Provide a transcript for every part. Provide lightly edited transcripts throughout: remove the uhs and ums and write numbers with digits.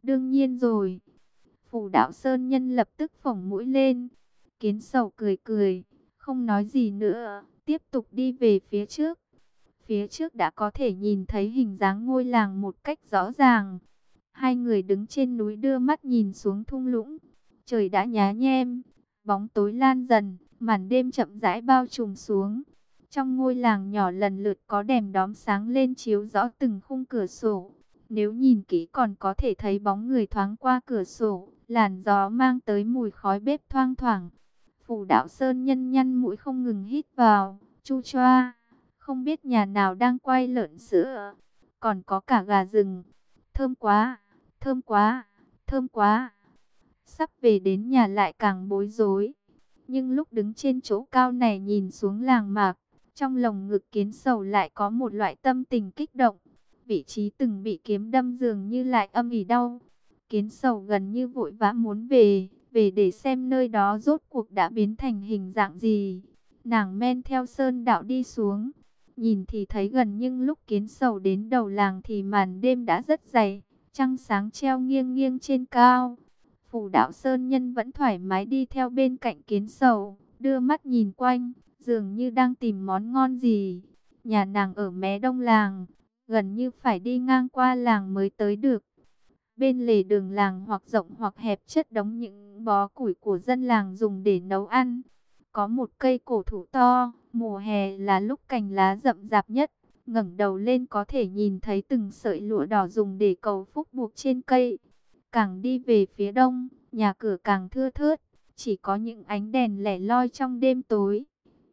Đương nhiên rồi. Phủ Đạo Sơn Nhân lập tức phổng mũi lên. Kiến Sầu cười cười, không nói gì nữa, tiếp tục đi về phía trước. Phía trước đã có thể nhìn thấy hình dáng ngôi làng một cách rõ ràng. Hai người đứng trên núi đưa mắt nhìn xuống thung lũng. Trời đã nhá nhem, bóng tối lan dần, màn đêm chậm rãi bao trùm xuống. Trong ngôi làng nhỏ lần lượt có đèn đóm sáng lên chiếu rõ từng khung cửa sổ. Nếu nhìn kỹ còn có thể thấy bóng người thoáng qua cửa sổ, làn gió mang tới mùi khói bếp thoang thoảng. Phủ Đạo Sơn Nhân nhăn mũi không ngừng hít vào, chu choa. Không biết nhà nào đang quay lợn sữa, còn có cả gà rừng. Thơm quá, thơm quá, thơm quá. Sắp về đến nhà lại càng bối rối. Nhưng lúc đứng trên chỗ cao này nhìn xuống làng mạc, trong lồng ngực Kiến Sầu lại có một loại tâm tình kích động. Vị trí từng bị kiếm đâm dường như lại âm ỉ đau. Kiến Sầu gần như vội vã muốn về để xem nơi đó rốt cuộc đã biến thành hình dạng gì. Nàng men theo sơn đạo đi xuống. Nhìn thì thấy gần, nhưng lúc Kiến Sầu đến đầu làng thì màn đêm đã rất dày. Trăng sáng treo nghiêng nghiêng trên cao. Phủ Đạo Sơn Nhân vẫn thoải mái đi theo bên cạnh Kiến Sầu, đưa mắt nhìn quanh, dường như đang tìm món ngon gì. Nhà nàng ở mé đông làng, gần như phải đi ngang qua làng mới tới được. Bên lề đường làng hoặc rộng hoặc hẹp chất đống những bó củi của dân làng dùng để nấu ăn. Có một cây cổ thụ to, mùa hè là lúc cành lá rậm rạp nhất. Ngẩng đầu lên có thể nhìn thấy từng sợi lụa đỏ dùng để cầu phúc buộc trên cây. Càng đi về phía đông, nhà cửa càng thưa thớt, chỉ có những ánh đèn lẻ loi trong đêm tối.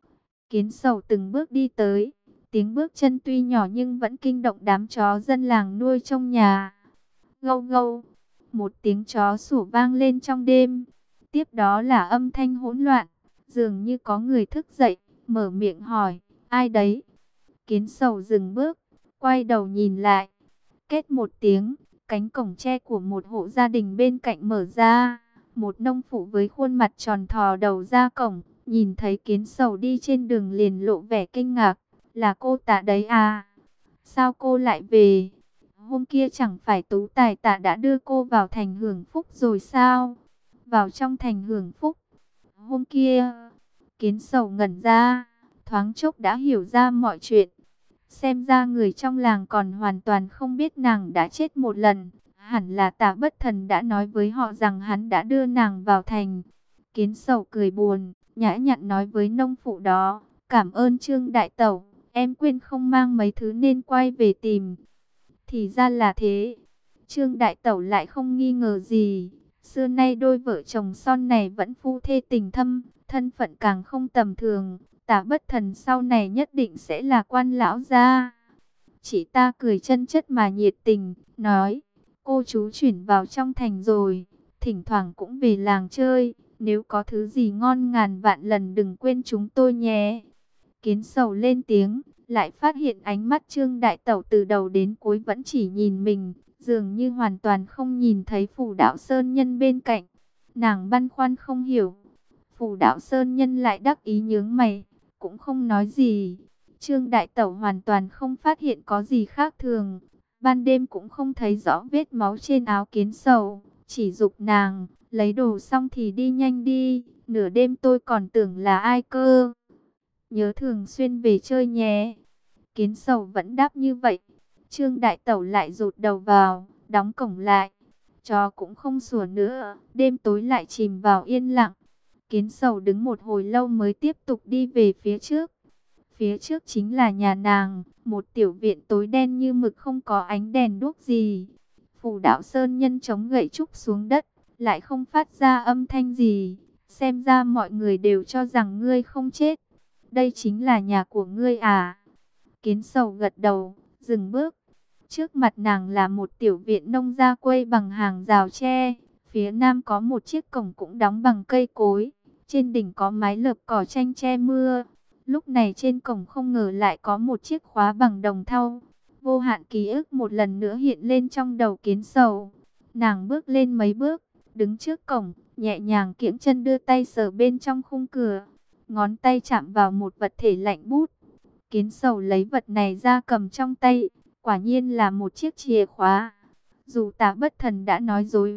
Kiến Sầu từng bước đi tới, tiếng bước chân tuy nhỏ nhưng vẫn kinh động đám chó dân làng nuôi trong nhà. Gâu gâu, một tiếng chó sủa vang lên trong đêm. Tiếp đó là âm thanh hỗn loạn, dường như có người thức dậy, mở miệng hỏi, ai đấy? Kiến Sầu dừng bước, quay đầu nhìn lại. Két một tiếng, cánh cổng tre của một hộ gia đình bên cạnh mở ra. Một nông phụ với khuôn mặt tròn thò đầu ra cổng, nhìn thấy Kiến Sầu đi trên đường liền lộ vẻ kinh ngạc. Là cô Tạ đấy à? Sao cô lại về? Hôm kia chẳng phải Tú Tài Tạ đã đưa cô vào thành hưởng phúc rồi sao? Vào trong thành hưởng phúc? Hôm kia, Kiến Sầu ngẩn ra, thoáng chốc đã hiểu ra mọi chuyện. Xem ra người trong làng còn hoàn toàn không biết nàng đã chết một lần. Hẳn là Tạ Bất Thần đã nói với họ rằng hắn đã đưa nàng vào thành. Kiến Sầu cười buồn, nhã nhặn nói với nông phụ đó, cảm ơn Trương Đại Tẩu, em quên không mang mấy thứ nên quay về tìm. Thì ra là thế. Trương Đại Tẩu lại không nghi ngờ gì. Xưa nay đôi vợ chồng son này vẫn phu thê tình thâm, thân phận càng không tầm thường. Tạ Bất Thần sau này nhất định sẽ là quan lão gia. Chị ta cười chân chất mà nhiệt tình, nói, cô chú chuyển vào trong thành rồi, thỉnh thoảng cũng về làng chơi, nếu có thứ gì ngon ngàn vạn lần đừng quên chúng tôi nhé. Kiến Sầu lên tiếng, lại phát hiện ánh mắt Trương Đại Tẩu từ đầu đến cuối vẫn chỉ nhìn mình, dường như hoàn toàn không nhìn thấy Phủ Đạo Sơn Nhân bên cạnh. Nàng băn khoăn không hiểu. Phủ Đạo Sơn Nhân lại đắc ý nhướng mày, cũng không nói gì. Trương Đại Tẩu hoàn toàn không phát hiện có gì khác thường. Ban đêm cũng không thấy rõ vết máu trên áo Kiến Sầu, chỉ giục nàng, lấy đồ xong thì đi nhanh đi, nửa đêm tôi còn tưởng là ai cơ. Nhớ thường xuyên về chơi nhé. Kiến Sầu vẫn đáp như vậy. Trương Đại Tẩu lại rụt đầu vào, đóng cổng lại. Chó cũng không sủa nữa, đêm tối lại chìm vào yên lặng. Kiến Sầu đứng một hồi lâu mới tiếp tục đi về phía trước. Phía trước chính là nhà nàng, một tiểu viện tối đen như mực không có ánh đèn đuốc gì. Phủ Đạo Sơn Nhân chống gậy trúc xuống đất, lại không phát ra âm thanh gì. Xem ra mọi người đều cho rằng ngươi không chết. Đây chính là nhà của ngươi à? Kiến Sầu gật đầu, dừng bước. Trước mặt nàng là một tiểu viện nông gia quây bằng hàng rào tre. Phía nam có một chiếc cổng cũng đóng bằng cây cối. Trên đỉnh có mái lợp cỏ tranh che mưa. Lúc này trên cổng không ngờ lại có một chiếc khóa bằng đồng thau. Vô hạn ký ức một lần nữa hiện lên trong đầu Kiến Sầu. Nàng bước lên mấy bước, đứng trước cổng, nhẹ nhàng kiễng chân đưa tay sờ bên trong khung cửa. Ngón tay chạm vào một vật thể lạnh bút. Kiến Sầu lấy vật này ra cầm trong tay. Quả nhiên là một chiếc chìa khóa. Dù Tạ Bất Thần đã nói dối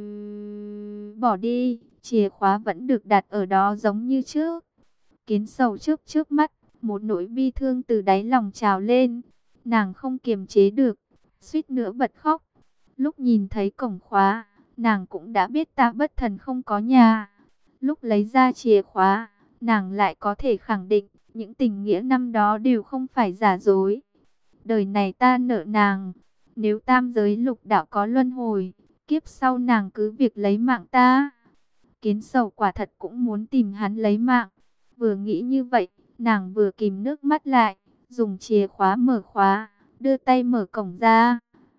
bỏ đi, chìa khóa vẫn được đặt ở đó giống như trước. Kiến Sầu chớp chớp mắt, một nỗi bi thương từ đáy lòng trào lên. Nàng không kiềm chế được, suýt nữa bật khóc. Lúc nhìn thấy cổng khóa, nàng cũng đã biết Tạ Bất Thần không có nhà. Lúc lấy ra chìa khóa, nàng lại có thể khẳng định, những tình nghĩa năm đó đều không phải giả dối. Đời này ta nợ nàng, nếu tam giới lục đạo có luân hồi, kiếp sau nàng cứ việc lấy mạng ta. Kiến Sầu quả thật cũng muốn tìm hắn lấy mạng. Vừa nghĩ như vậy, nàng vừa kìm nước mắt lại, dùng chìa khóa mở khóa, đưa tay mở cổng ra.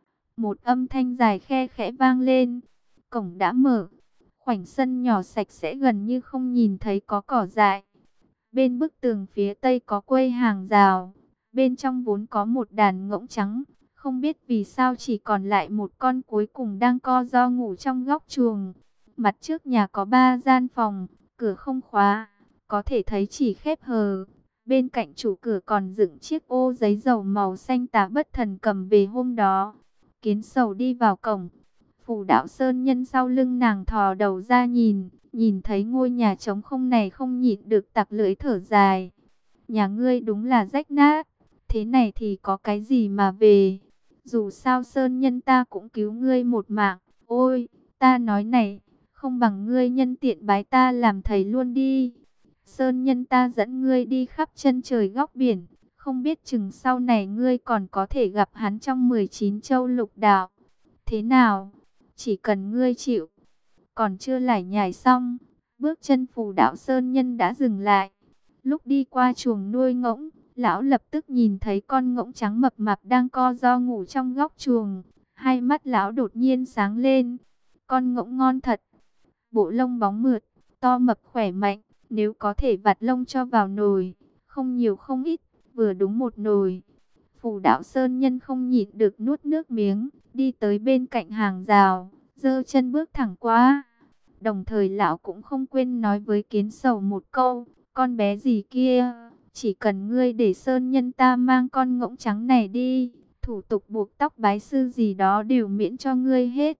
Một âm thanh dài khe khẽ vang lên, cổng đã mở. Khoảnh sân nhỏ sạch sẽ gần như không nhìn thấy có cỏ dại. Bên bức tường phía tây có quây hàng rào, bên trong vốn có một đàn ngỗng trắng. Không biết vì sao chỉ còn lại một con cuối cùng đang co ro ngủ trong góc chuồng. Mặt trước nhà có 3 gian phòng, cửa không khóa, có thể thấy chỉ khép hờ. Bên cạnh chủ cửa còn dựng chiếc ô giấy dầu màu xanh Tạ Bất Thần cầm về hôm đó. Kiến Sầu đi vào cổng. Phù Đạo Sơn Nhân sau lưng nàng thò đầu ra nhìn thấy ngôi nhà trống không này không nhịn được tặc lưỡi thở dài. Nhà ngươi đúng là rách nát, thế này thì có cái gì mà về. Dù sao Sơn Nhân ta cũng cứu ngươi một mạng. Ôi, ta nói này, không bằng ngươi nhân tiện bái ta làm thầy luôn đi. Sơn Nhân ta dẫn ngươi đi khắp chân trời góc biển, không biết chừng sau này ngươi còn có thể gặp hắn trong 19 châu lục đạo. Thế nào? Chỉ cần ngươi chịu. Còn chưa lải nhải xong, bước chân Phù Đạo Sơn Nhân đã dừng lại. Lúc đi qua chuồng nuôi ngỗng, lão lập tức nhìn thấy con ngỗng trắng mập mạp đang co ro ngủ trong góc chuồng. Hai mắt lão đột nhiên sáng lên. Con ngỗng ngon thật. Bộ lông bóng mượt, to mập khỏe mạnh. Nếu có thể vặt lông cho vào nồi, không nhiều không ít, vừa đúng một nồi. Phù Đạo Sơn Nhân không nhịn được nuốt nước miếng, đi tới bên cạnh hàng rào, giơ chân bước thẳng qua. Đồng thời lão cũng không quên nói với Kiến Sầu một câu, con bé gì kia, chỉ cần ngươi để Sơn Nhân ta mang con ngỗng trắng này đi, thủ tục buộc tóc bái sư gì đó đều miễn cho ngươi hết.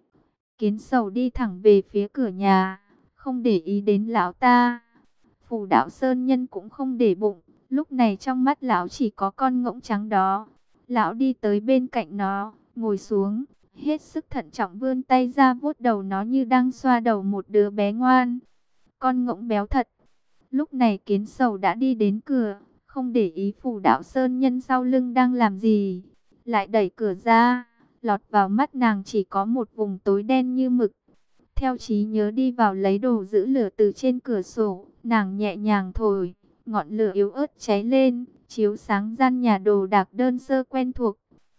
Kiến Sầu đi thẳng về phía cửa nhà, không để ý đến lão ta. Phù Đạo Sơn Nhân cũng không để bụng, lúc này trong mắt lão chỉ có con ngỗng trắng đó. Lão đi tới bên cạnh nó, ngồi xuống, hết sức thận trọng vươn tay ra vuốt đầu nó như đang xoa đầu một đứa bé ngoan. Con ngỗng béo thật. Lúc này Kiến Sầu đã đi đến cửa, không để ý Phù Đạo Sơn Nhân sau lưng đang làm gì. Lại đẩy cửa ra, lọt vào mắt nàng chỉ có một vùng tối đen như mực. Theo trí nhớ đi vào lấy đồ giữ lửa từ trên cửa sổ, nàng nhẹ nhàng thổi, ngọn lửa yếu ớt cháy lên, chiếu sáng gian nhà đồ đạc đơn sơ quen thuộc.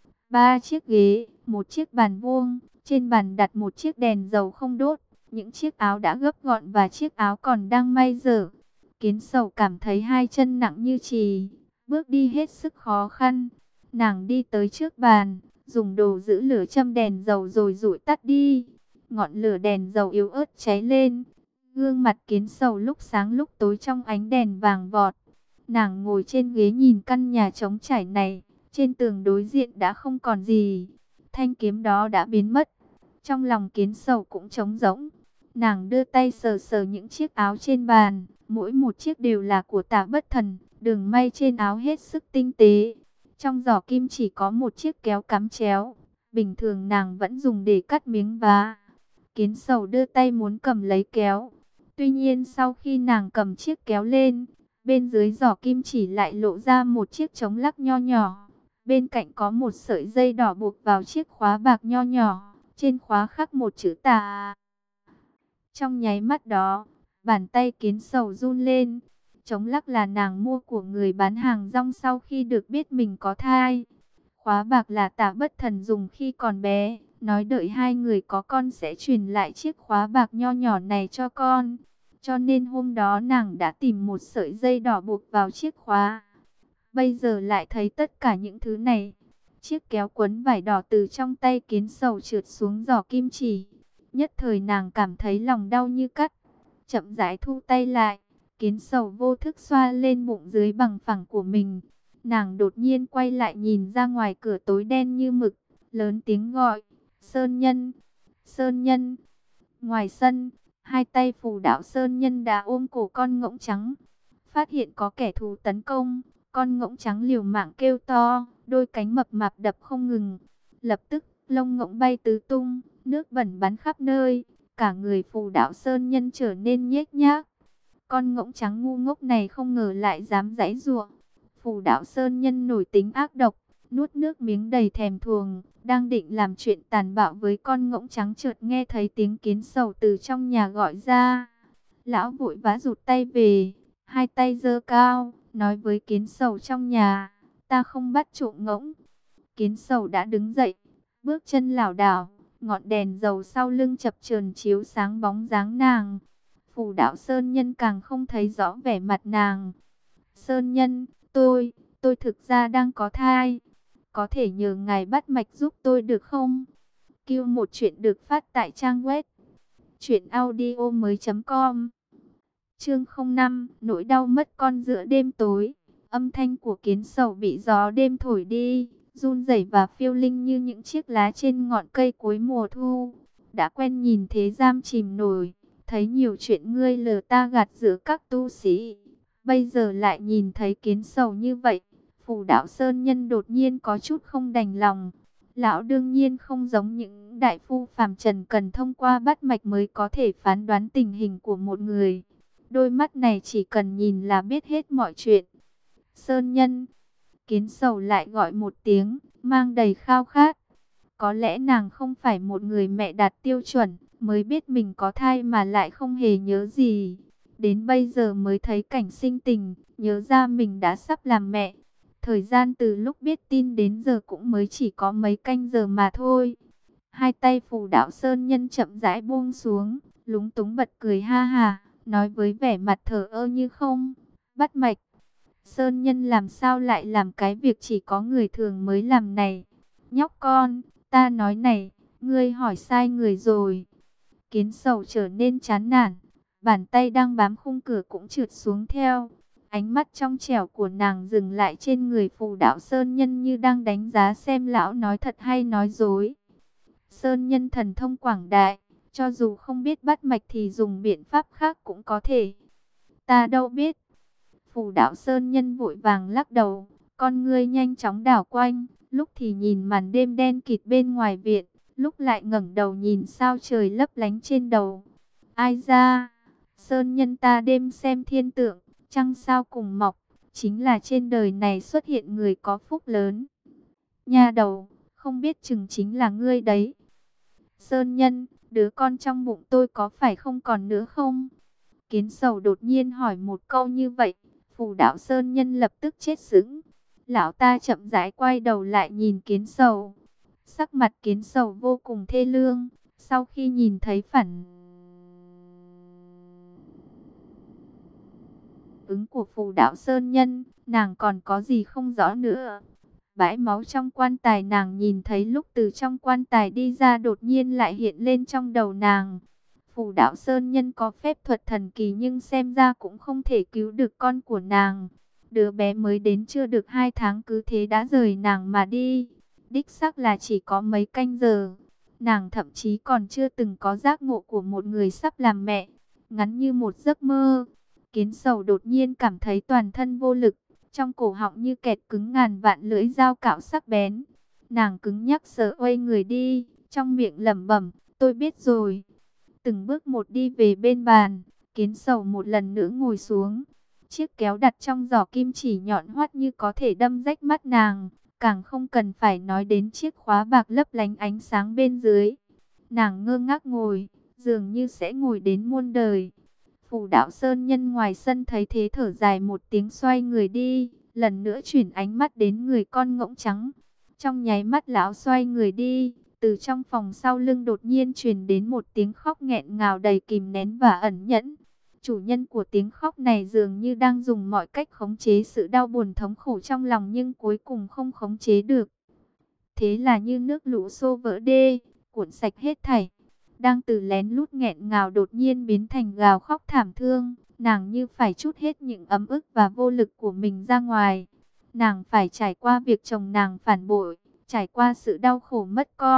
3 chiếc ghế, một chiếc bàn vuông, trên bàn đặt một chiếc đèn dầu không đốt, những chiếc áo đã gấp gọn và chiếc áo còn đang may dở. Kiến Sầu cảm thấy hai chân nặng như chì, bước đi hết sức khó khăn. Nàng đi tới trước bàn, dùng đồ giữ lửa châm đèn dầu rồi dụi tắt đi. Ngọn lửa đèn dầu yếu ớt cháy lên. Gương mặt Kiến Sầu lúc sáng lúc tối trong ánh đèn vàng vọt. Nàng ngồi trên ghế nhìn căn nhà trống trải này. Trên tường đối diện đã không còn gì. Thanh kiếm đó đã biến mất. Trong lòng Kiến Sầu cũng trống rỗng. Nàng đưa tay sờ sờ những chiếc áo trên bàn. Mỗi một chiếc đều là của Tạ Bất Thần. Đường may trên áo hết sức tinh tế. Trong giỏ kim chỉ có một chiếc kéo cắm chéo. Bình thường nàng vẫn dùng để cắt miếng vá. Kiến Sầu đưa tay muốn cầm lấy kéo. Tuy nhiên sau khi nàng cầm chiếc kéo lên, bên dưới giỏ kim chỉ lại lộ ra một chiếc chống lắc nho nhỏ. Bên cạnh có một sợi dây đỏ buộc vào chiếc khóa bạc nho nhỏ. Trên khóa khắc một chữ Tà. Trong nháy mắt đó, bàn tay Kiến Sầu run lên. Chống lắc là nàng mua của người bán hàng rong sau khi được biết mình có thai. Khóa bạc là Tạ Bất Thần dùng khi còn bé. Nói đợi hai người có con sẽ truyền lại chiếc khóa bạc nho nhỏ này cho con. Cho nên hôm đó nàng đã tìm một sợi dây đỏ buộc vào chiếc khóa. Bây giờ lại thấy tất cả những thứ này. Chiếc kéo quấn vải đỏ từ trong tay Kiến Sầu trượt xuống giỏ kim chỉ. Nhất thời nàng cảm thấy lòng đau như cắt. Chậm rãi thu tay lại. Kiến Sầu vô thức xoa lên bụng dưới bằng phẳng của mình. Nàng đột nhiên quay lại nhìn ra ngoài cửa tối đen như mực. Lớn tiếng gọi. Sơn Nhân, Sơn Nhân. Ngoài sân, hai tay Phù Đạo Sơn Nhân đã ôm cổ con ngỗng trắng. Phát hiện có kẻ thù tấn công, con ngỗng trắng liều mạng kêu to, đôi cánh mập mạp đập không ngừng. Lập tức, lông ngỗng bay tứ tung, nước bẩn bắn khắp nơi, cả người Phù Đạo Sơn Nhân trở nên nhếch nhác. Con ngỗng trắng ngu ngốc này không ngờ lại dám giãy giụa. Phù Đạo Sơn Nhân nổi tính ác độc, nuốt nước miếng đầy thèm thuồng, đang định làm chuyện tàn bạo với con ngỗng trắng, chợt nghe thấy tiếng Kiến Sầu từ trong nhà gọi ra. Lão vội vã rụt tay về, hai tay giơ cao, nói với Kiến Sầu trong nhà, ta không bắt trộm ngỗng. Kiến Sầu đã đứng dậy, bước chân lảo đảo, ngọn đèn dầu sau lưng chập chờn chiếu sáng bóng dáng nàng. Phù Đạo Sơn Nhân càng không thấy rõ vẻ mặt nàng. Sơn Nhân, tôi thực ra đang có thai. Có thể nhờ ngài bắt mạch giúp tôi được không? Kêu một chuyện được phát tại trang web truyệnaudiomoi.com. Chương 05, nỗi đau mất con giữa đêm tối. Âm thanh của Kiến Sầu bị gió đêm thổi đi, run rẩy và phiêu linh như những chiếc lá trên ngọn cây cuối mùa thu. Đã quen nhìn thế giam chìm nổi, thấy nhiều chuyện ngươi lờ ta gạt giữa các tu sĩ. Bây giờ lại nhìn thấy Kiến Sầu như vậy, Phù Đạo Sơn Nhân đột nhiên có chút không đành lòng. Lão đương nhiên không giống những đại phu phàm trần cần thông qua bắt mạch mới có thể phán đoán tình hình của một người. Đôi mắt này chỉ cần nhìn là biết hết mọi chuyện. Sơn Nhân, Kiến Sầu lại gọi một tiếng, mang đầy khao khát. Có lẽ nàng không phải một người mẹ đạt tiêu chuẩn, mới biết mình có thai mà lại không hề nhớ gì. Đến bây giờ mới thấy cảnh sinh tình, nhớ ra mình đã sắp làm mẹ. Thời gian từ lúc biết tin đến giờ cũng mới chỉ có mấy canh giờ mà thôi. Hai tay Phù Đạo Sơn Nhân chậm rãi buông xuống, lúng túng bật cười ha ha, nói với vẻ mặt thờ ơ như không. Bắt mạch, Sơn Nhân làm sao lại làm cái việc chỉ có người thường mới làm này? Nhóc con, ta nói này, ngươi hỏi sai người rồi. Kiến Sầu trở nên chán nản, bàn tay đang bám khung cửa cũng trượt xuống theo. Ánh mắt trong trẻo của nàng dừng lại trên người Phù Đạo Sơn Nhân như đang đánh giá xem lão nói thật hay nói dối. Sơn Nhân thần thông quảng đại, cho dù không biết bắt mạch thì dùng biện pháp khác cũng có thể. Ta đâu biết. Phù Đạo Sơn Nhân vội vàng lắc đầu, con ngươi nhanh chóng đảo quanh, lúc thì nhìn màn đêm đen kịt bên ngoài viện, lúc lại ngẩng đầu nhìn sao trời lấp lánh trên đầu. Ai ra, Sơn Nhân ta đêm xem thiên tượng, trăng sao cùng mọc, chính là trên đời này xuất hiện người có phúc lớn. Nha đầu, không biết chừng chính là ngươi đấy. Sơn Nhân, đứa con trong bụng tôi có phải không còn nữa không? Kiến Sầu đột nhiên hỏi một câu như vậy, Phù Đạo Sơn Nhân lập tức chết sững. Lão ta chậm rãi quay đầu lại nhìn Kiến Sầu. Sắc mặt Kiến Sầu vô cùng thê lương, sau khi nhìn thấy phản ứng của Phù Đạo Sơn Nhân, nàng còn có gì không rõ nữa. Bãi máu trong quan tài nàng nhìn thấy lúc từ trong quan tài đi ra đột nhiên lại hiện lên trong đầu nàng. Phù Đạo Sơn Nhân có phép thuật thần kỳ nhưng xem ra cũng không thể cứu được con của nàng. Đứa bé mới đến chưa được 2 tháng cứ thế đã rời nàng mà đi. Đích xác là chỉ có mấy canh giờ. Nàng thậm chí còn chưa từng có giác ngộ của một người sắp làm mẹ. Ngắn như một giấc mơ. Kiến Sầu đột nhiên cảm thấy toàn thân vô lực. Trong cổ họng như kẹt cứng ngàn vạn lưỡi dao cạo sắc bén. Nàng cứng nhắc sợ quay người đi. Trong miệng lẩm bẩm, tôi biết rồi. Từng bước một đi về bên bàn. Kiến Sầu một lần nữa ngồi xuống. Chiếc kéo đặt trong giỏ kim chỉ nhọn hoắt như có thể đâm rách mắt nàng. Càng không cần phải nói đến chiếc khóa bạc lấp lánh ánh sáng bên dưới. Nàng ngơ ngác ngồi, dường như sẽ ngồi đến muôn đời. Phù Đạo Sơn Nhân ngoài sân thấy thế thở dài một tiếng xoay người đi. Lần nữa chuyển ánh mắt đến người con ngỗng trắng. Trong nháy mắt lão xoay người đi. Từ trong phòng sau lưng đột nhiên truyền đến một tiếng khóc nghẹn ngào đầy kìm nén và ẩn nhẫn. Chủ nhân của tiếng khóc này dường như đang dùng mọi cách khống chế sự đau buồn thống khổ trong lòng nhưng cuối cùng không khống chế được. Thế là như nước lũ xô vỡ đê, cuộn sạch hết thảy. Đang từ lén lút nghẹn ngào đột nhiên biến thành gào khóc thảm thương. Nàng như phải trút hết những ấm ức và vô lực của mình ra ngoài. Nàng phải trải qua việc chồng nàng phản bội, trải qua sự đau khổ mất con,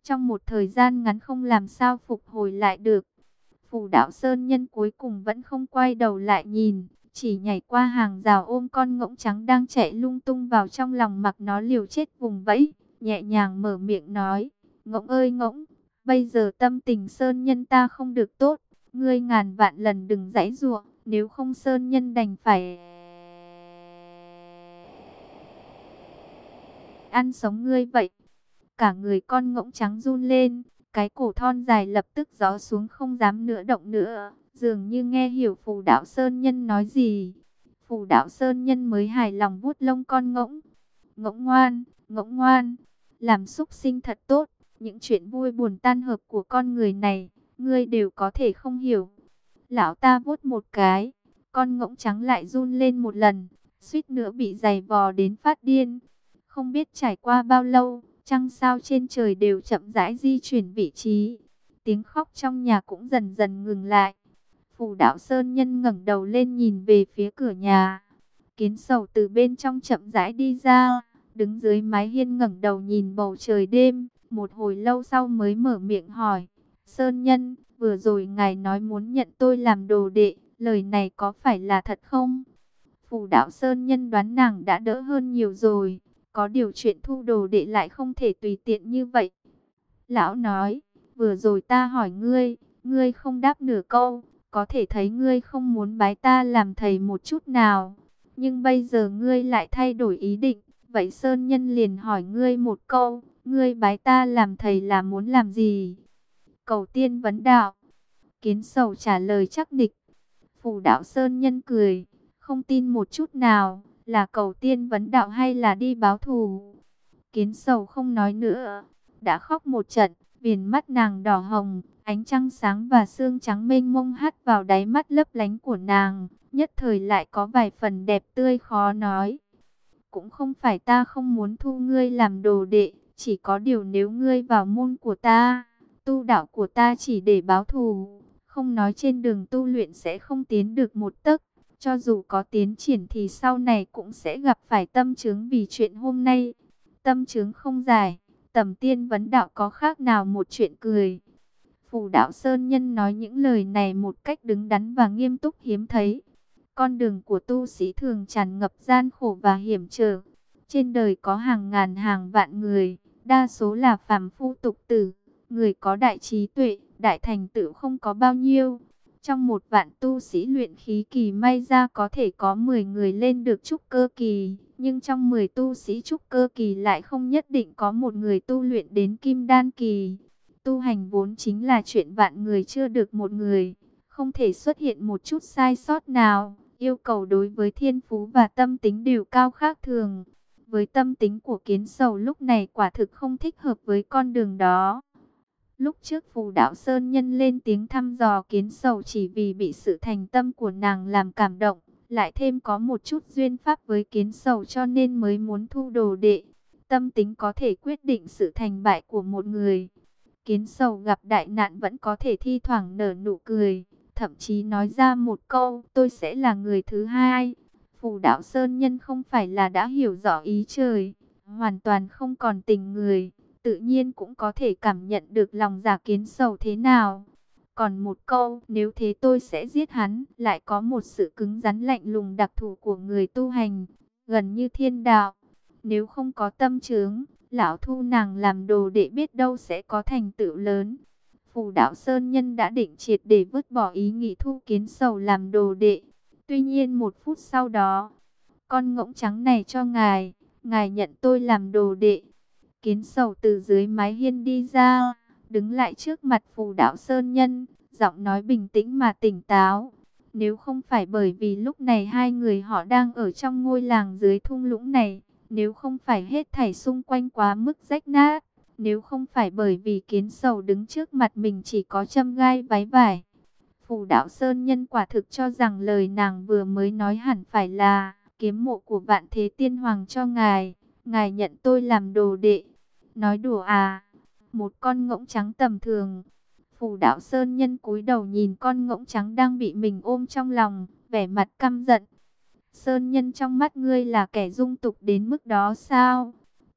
trong một thời gian ngắn không làm sao phục hồi lại được. Phù Đạo Sơn Nhân cuối cùng vẫn không quay đầu lại nhìn, chỉ nhảy qua hàng rào ôm con ngỗng trắng đang chạy lung tung vào trong lòng, mặc nó liều chết vùng vẫy, nhẹ nhàng mở miệng nói: "Ngỗng ơi ngỗng, bây giờ tâm tình Sơn Nhân ta không được tốt, ngươi ngàn vạn lần đừng giãy giụa, nếu không Sơn Nhân đành phải ăn sống ngươi vậy." Cả người con ngỗng trắng run lên, cái cổ thon dài lập tức gió xuống, không dám nữa động nữa, dường như nghe hiểu Phù Đạo Sơn Nhân nói gì. Phù Đạo Sơn Nhân mới hài lòng vuốt lông con ngỗng. Ngỗng ngoan, làm súc sinh thật tốt, những chuyện vui buồn tan hợp của con người này, ngươi đều có thể không hiểu. Lão ta vuốt một cái, con ngỗng trắng lại run lên một lần, suýt nữa bị giày vò đến phát điên. Không biết trải qua bao lâu, trăng sao trên trời đều chậm rãi di chuyển vị trí. Tiếng khóc trong nhà cũng dần dần ngừng lại. Phù Đạo Sơn Nhân ngẩng đầu lên nhìn về phía cửa nhà. Kiến Sầu từ bên trong chậm rãi đi ra, đứng dưới mái hiên ngẩng đầu nhìn bầu trời đêm. Một hồi lâu sau mới mở miệng hỏi: "Sơn Nhân, vừa rồi ngài nói muốn nhận tôi làm đồ đệ, lời này có phải là thật không?" Phù Đạo Sơn Nhân đoán nàng đã đỡ hơn nhiều rồi. Có điều chuyện thu đồ đệ lại không thể tùy tiện như vậy. Lão nói: "Vừa rồi ta hỏi ngươi, ngươi không đáp nửa câu, có thể thấy ngươi không muốn bái ta làm thầy một chút nào. Nhưng bây giờ ngươi lại thay đổi ý định, vậy Sơn Nhân liền hỏi ngươi một câu, ngươi bái ta làm thầy là muốn làm gì?" "Cầu tiên vấn đạo." Kiến Sầu trả lời chắc nịch. Phù Đạo Sơn Nhân cười: "Không tin một chút nào, là cầu tiên vấn đạo hay là đi báo thù?" Kiến Sầu không nói nữa, đã khóc một trận, viền mắt nàng đỏ hồng, ánh trăng sáng và sương trắng mênh mông hắt vào đáy mắt lấp lánh của nàng, nhất thời lại có vài phần đẹp tươi khó nói. "Cũng không phải ta không muốn thu ngươi làm đồ đệ, chỉ có điều nếu ngươi vào môn của ta, tu đạo của ta chỉ để báo thù, không nói trên đường tu luyện sẽ không tiến được một tấc. Cho dù có tiến triển thì sau này cũng sẽ gặp phải tâm chướng vì chuyện hôm nay. Tâm chướng không giải, tầm tiên vấn đạo có khác nào một chuyện cười." Phù Đạo Sơn Nhân nói những lời này một cách đứng đắn và nghiêm túc hiếm thấy. Con đường của tu sĩ thường tràn ngập gian khổ và hiểm trở. Trên đời có hàng ngàn hàng vạn người, đa số là phàm phu tục tử. Người có đại trí tuệ, đại thành tựu không có bao nhiêu. Trong 1 vạn tu sĩ luyện khí kỳ may ra có thể có 10 người lên được trúc cơ kỳ. Nhưng trong 10 tu sĩ trúc cơ kỳ lại không nhất định có một người tu luyện đến kim đan kỳ. Tu hành vốn chính là chuyện vạn người chưa được một người. Không thể xuất hiện một chút sai sót nào. Yêu cầu đối với thiên phú và tâm tính đều cao khác thường. Với tâm tính của Kiến Sầu lúc này quả thực không thích hợp với con đường đó. Lúc trước Phù Đạo Sơn Nhân lên tiếng thăm dò Kiến Sầu chỉ vì bị sự thành tâm của nàng làm cảm động, lại thêm có một chút duyên pháp với Kiến Sầu cho nên mới muốn thu đồ đệ. Tâm tính có thể quyết định sự thành bại của một người. Kiến Sầu gặp đại nạn vẫn có thể thi thoảng nở nụ cười, thậm chí nói ra một câu: "Tôi sẽ là người thứ hai." Phù Đạo Sơn Nhân không phải là đã hiểu rõ ý trời, hoàn toàn không còn tình người, tự nhiên cũng có thể cảm nhận được lòng dạ Kiến Sầu thế nào. Còn một câu "nếu thế tôi sẽ giết hắn" lại có một sự cứng rắn lạnh lùng đặc thù của người tu hành, gần như thiên đạo. Nếu không có tâm chướng, lão thu nàng làm đồ đệ biết đâu sẽ có thành tựu lớn. Phù Đạo Sơn Nhân đã định triệt để vứt bỏ ý nghĩ thu Kiến Sầu làm đồ đệ. Tuy nhiên 1 phút sau đó: "Con ngỗng trắng này cho ngài, ngài nhận tôi làm đồ đệ." Kiến Sầu từ dưới mái hiên đi ra, đứng lại trước mặt Phù Đạo Sơn Nhân, giọng nói bình tĩnh mà tỉnh táo. Nếu không phải bởi vì lúc này hai người họ đang ở trong ngôi làng dưới thung lũng này, nếu không phải hết thảy xung quanh quá mức rách nát, nếu không phải bởi vì Kiến Sầu đứng trước mặt mình chỉ có châm gai váy vải, Phù Đạo Sơn Nhân quả thực cho rằng lời nàng vừa mới nói hẳn phải là: "Kiếm mộ của Vạn Thế Tiên Hoàng cho ngài, ngài nhận tôi làm đồ đệ." Nói đùa à? Một con ngỗng trắng tầm thường. Phù Đạo Sơn Nhân cúi đầu nhìn con ngỗng trắng đang bị mình ôm trong lòng, vẻ mặt căm giận. "Sơn Nhân, trong mắt ngươi là kẻ dung tục đến mức đó sao?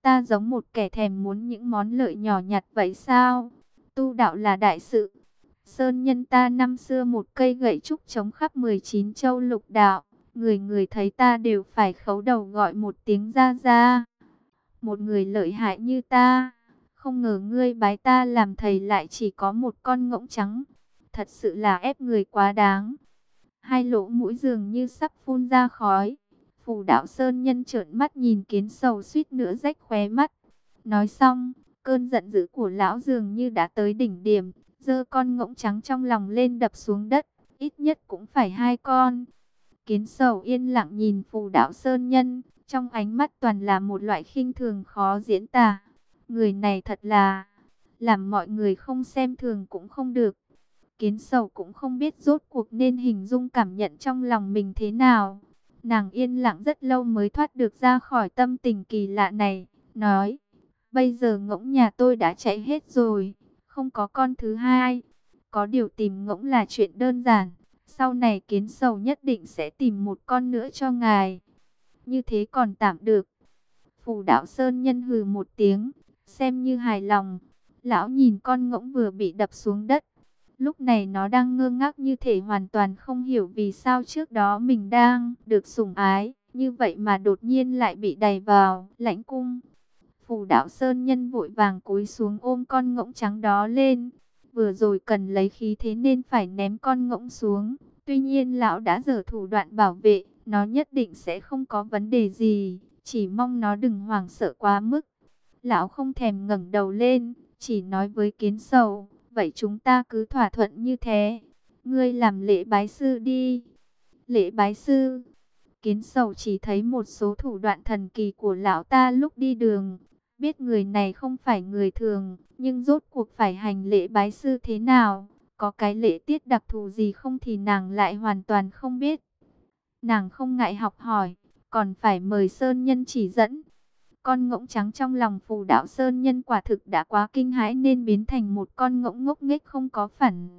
ta giống một kẻ thèm muốn những món lợi nhỏ nhặt vậy sao? Tu đạo là đại sự. Sơn nhân ta năm xưa một cây gậy trúc chống khắp 19 châu lục đạo. Người người thấy ta đều phải khấu đầu gọi một tiếng ra ra. Một người lợi hại như ta. Không ngờ ngươi bái ta làm thầy lại chỉ có một con ngỗng trắng. Thật sự là ép người quá đáng. Hai lỗ mũi dường như sắp phun ra khói. Phù Đạo Sơn Nhân trợn mắt nhìn Kiến Sầu suýt nữa rách khóe mắt. Nói xong, cơn giận dữ của lão dường như đã tới đỉnh điểm, giơ con ngỗng trắng trong lòng lên đập xuống đất, ít nhất cũng phải 2 con. Kiến Sầu yên lặng nhìn Phù Đạo Sơn Nhân, trong ánh mắt toàn là một loại khinh thường khó diễn tả. Người này thật là làm mọi người không xem thường cũng không được. Kiến Sầu cũng không biết rốt cuộc nên hình dung cảm nhận trong lòng mình thế nào. Nàng yên lặng rất lâu mới thoát được ra khỏi tâm tình kỳ lạ này, nói: bây giờ ngỗng nhà tôi đã chạy hết rồi, không có con thứ hai. Có điều tìm ngỗng là chuyện đơn giản, sau này Kiến Sầu nhất định sẽ tìm một con nữa cho ngài. Như thế còn tạm được. Phù Đạo Sơn Nhân hừ một tiếng, xem như hài lòng. Lão nhìn con ngỗng vừa bị đập xuống đất. Lúc này nó đang ngơ ngác như thể hoàn toàn không hiểu vì sao trước đó mình đang được sủng ái, như vậy mà đột nhiên lại bị đày vào lãnh cung. Phù Đạo Sơn Nhân vội vàng cúi xuống ôm con ngỗng trắng đó lên. Vừa rồi cần lấy khí thế nên phải ném con ngỗng xuống. Tuy nhiên lão đã giở thủ đoạn bảo vệ, nó nhất định sẽ không có vấn đề gì, chỉ mong nó đừng hoảng sợ quá mức. Lão không thèm ngẩng đầu lên, chỉ nói với Kiến Sầu: vậy chúng ta cứ thỏa thuận như thế. Ngươi làm lễ bái sư đi. Lễ bái sư. Kiến Sầu chỉ thấy một số thủ đoạn thần kỳ của lão ta lúc đi đường. Biết người này không phải người thường, nhưng rốt cuộc phải hành lễ bái sư thế nào, có cái lễ tiết đặc thù gì không thì nàng lại hoàn toàn không biết. Nàng không ngại học hỏi, còn phải mời Sơn Nhân chỉ dẫn. Con ngỗng trắng trong lòng Phù Đạo Sơn Nhân quả thực đã quá kinh hãi nên biến thành một con ngỗng ngốc nghếch không có phản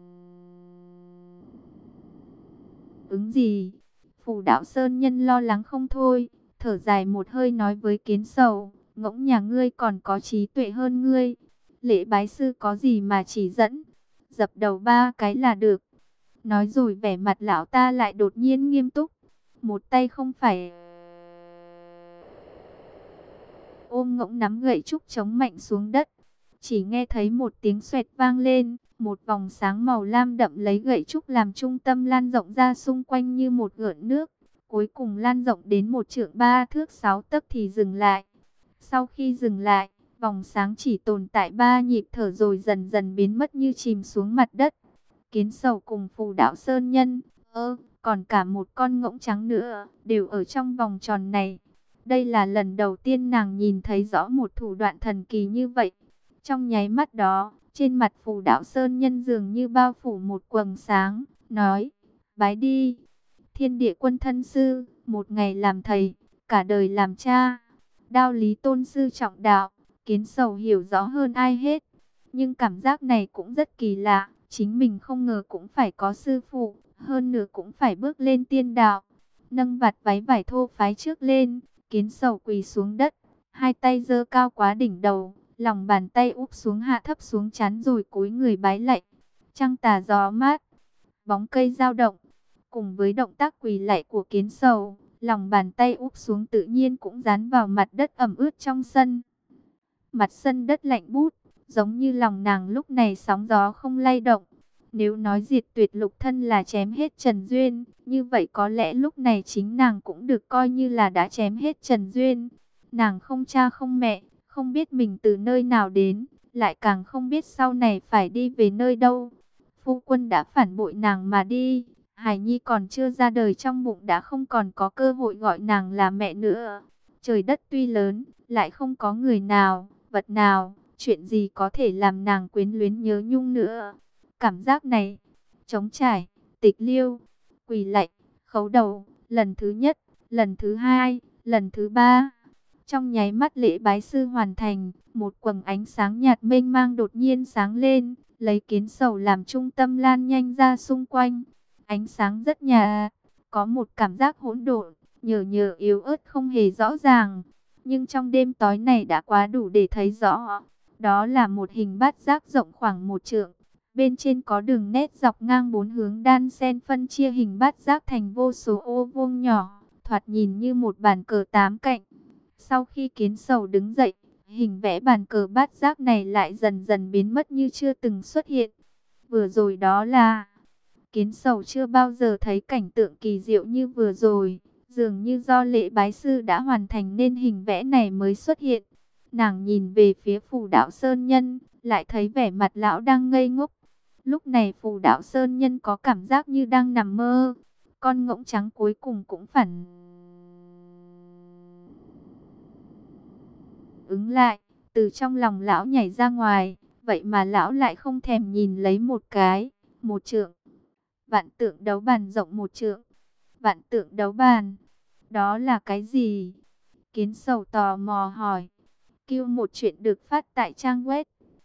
ứng gì. Phù Đạo Sơn Nhân lo lắng không thôi, thở dài một hơi nói với Kiến Sầu: ngỗng nhà ngươi còn có trí tuệ hơn ngươi. Lễ bái sư có gì mà chỉ dẫn, dập đầu 3 cái là được. Nói rồi vẻ mặt lão ta lại đột nhiên nghiêm túc. Một tay không phải ôm ngỗng, nắm gậy trúc chống mạnh xuống đất. Chỉ nghe thấy một tiếng xoẹt vang lên, một vòng sáng màu lam đậm lấy gậy trúc làm trung tâm lan rộng ra xung quanh như một gợn nước. Cuối cùng lan rộng đến 1 trượng 3 thước 6 tấc thì dừng lại. Sau khi dừng lại, vòng sáng chỉ tồn tại 3 nhịp thở rồi dần dần biến mất như chìm xuống mặt đất. Kiến Sầu cùng Phù Đạo Sơn Nhân, còn cả một con ngỗng trắng nữa, đều ở trong vòng tròn này. Đây là lần đầu tiên nàng nhìn thấy rõ một thủ đoạn thần kỳ như vậy. Trong nháy mắt đó, trên mặt Phù Đạo Sơn Nhân dường như bao phủ một quầng sáng, nói: bái đi, Thiên Địa Quân Thân Sư, một ngày làm thầy, cả đời làm cha. Đạo lý tôn sư trọng đạo, Kiến Sầu hiểu rõ hơn ai hết. Nhưng cảm giác này cũng rất kỳ lạ, chính mình không ngờ cũng phải có sư phụ, hơn nữa cũng phải bước lên tiên đạo. Nâng vạt váy vải thô phái trước lên, Kiến Sầu quỳ xuống đất, hai tay giơ cao quá đỉnh đầu, lòng bàn tay úp xuống hạ thấp xuống trán rồi cúi người bái lạy. Trăng tà gió mát, bóng cây dao động, cùng với động tác quỳ lạy của Kiến Sầu, lòng bàn tay úp xuống tự nhiên cũng dán vào mặt đất ẩm ướt trong sân. Mặt sân đất lạnh bút, giống như lòng nàng lúc này sóng gió không lay động. Nếu nói diệt tuyệt lục thân là chém hết Trần Duyên, như vậy có lẽ lúc này chính nàng cũng được coi như là đã chém hết Trần Duyên. Nàng không cha không mẹ, không biết mình từ nơi nào đến, lại càng không biết sau này phải đi về nơi đâu. Phu quân đã phản bội nàng mà đi, hài nhi còn chưa ra đời trong bụng đã không còn có cơ hội gọi nàng là mẹ nữa. Trời đất tuy lớn, lại không có người nào, vật nào, chuyện gì có thể làm nàng quyến luyến nhớ nhung nữa. Cảm giác này, trống trải, tịch liêu, quỳ lạy, khấu đầu, lần thứ nhất, lần thứ hai, lần thứ ba. Trong nháy mắt lễ bái sư hoàn thành, một quầng ánh sáng nhạt mênh mang đột nhiên sáng lên, lấy Kiến Sầu làm trung tâm lan nhanh ra xung quanh. Ánh sáng rất nhạt, có một cảm giác hỗn độn, nhờ yếu ớt không hề rõ ràng. nhưng trong đêm tối này đã quá đủ để thấy rõ. Đó là một hình bát giác rộng khoảng 1 trượng. Bên trên có đường nét dọc ngang 4 hướng đan xen phân chia hình bát giác thành vô số ô vuông nhỏ, thoạt nhìn như một bàn cờ 8 cạnh. Sau khi Kiến Sầu đứng dậy, hình vẽ bàn cờ bát giác này lại dần dần biến mất như chưa từng xuất hiện. Vừa rồi đó là... Kiến Sầu chưa bao giờ thấy cảnh tượng kỳ diệu như vừa rồi. Dường như do lễ bái sư đã hoàn thành nên hình vẽ này mới xuất hiện. Nàng nhìn về phía Phù Đạo Sơn Nhân, lại thấy vẻ mặt lão đang ngây ngốc. Lúc này Phù Đạo Sơn Nhân có cảm giác như đang nằm mơ. Con ngỗng trắng cuối cùng cũng phản ứng lại, từ trong lòng lão nhảy ra ngoài. Vậy mà lão lại không thèm nhìn lấy một cái. 1 trượng. Vạn tượng đấu bàn rộng 1 trượng. Vạn tượng đấu bàn. Đó là cái gì? Kiến Sầu tò mò hỏi. Kiêu một chuyện được phát tại trang web